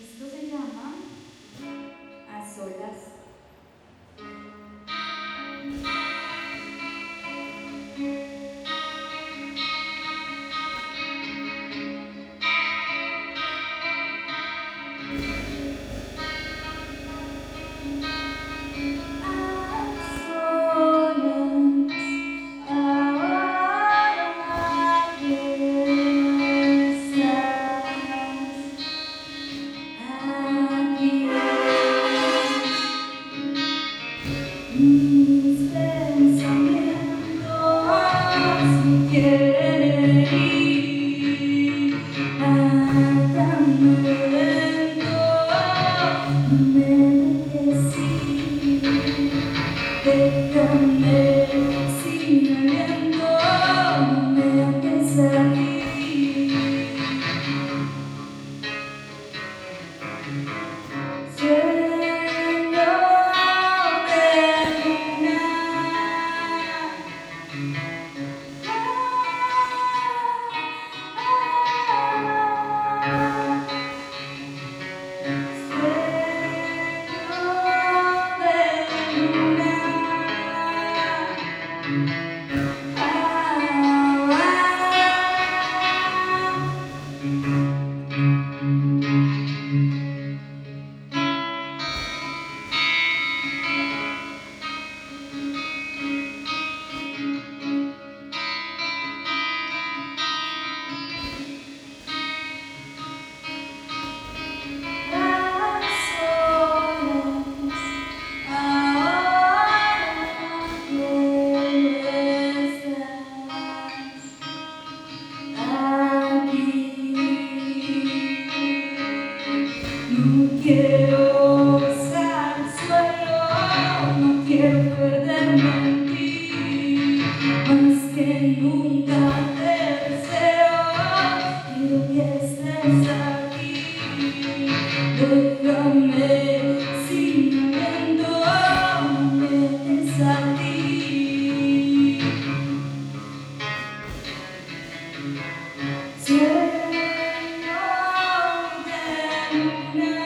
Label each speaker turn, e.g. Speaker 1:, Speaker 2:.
Speaker 1: Esto se llama A Solas. Mis pensamientos me quieren ir andando lento, me enloquecí, déjame sin aliento, no me dejes aquí. No quiero besar el suelo, no quiero perderme en ti, más que nunca te deseo, quiero que estés aquí, déjame sin aliento, no me dejes aquí. Cielo de luna.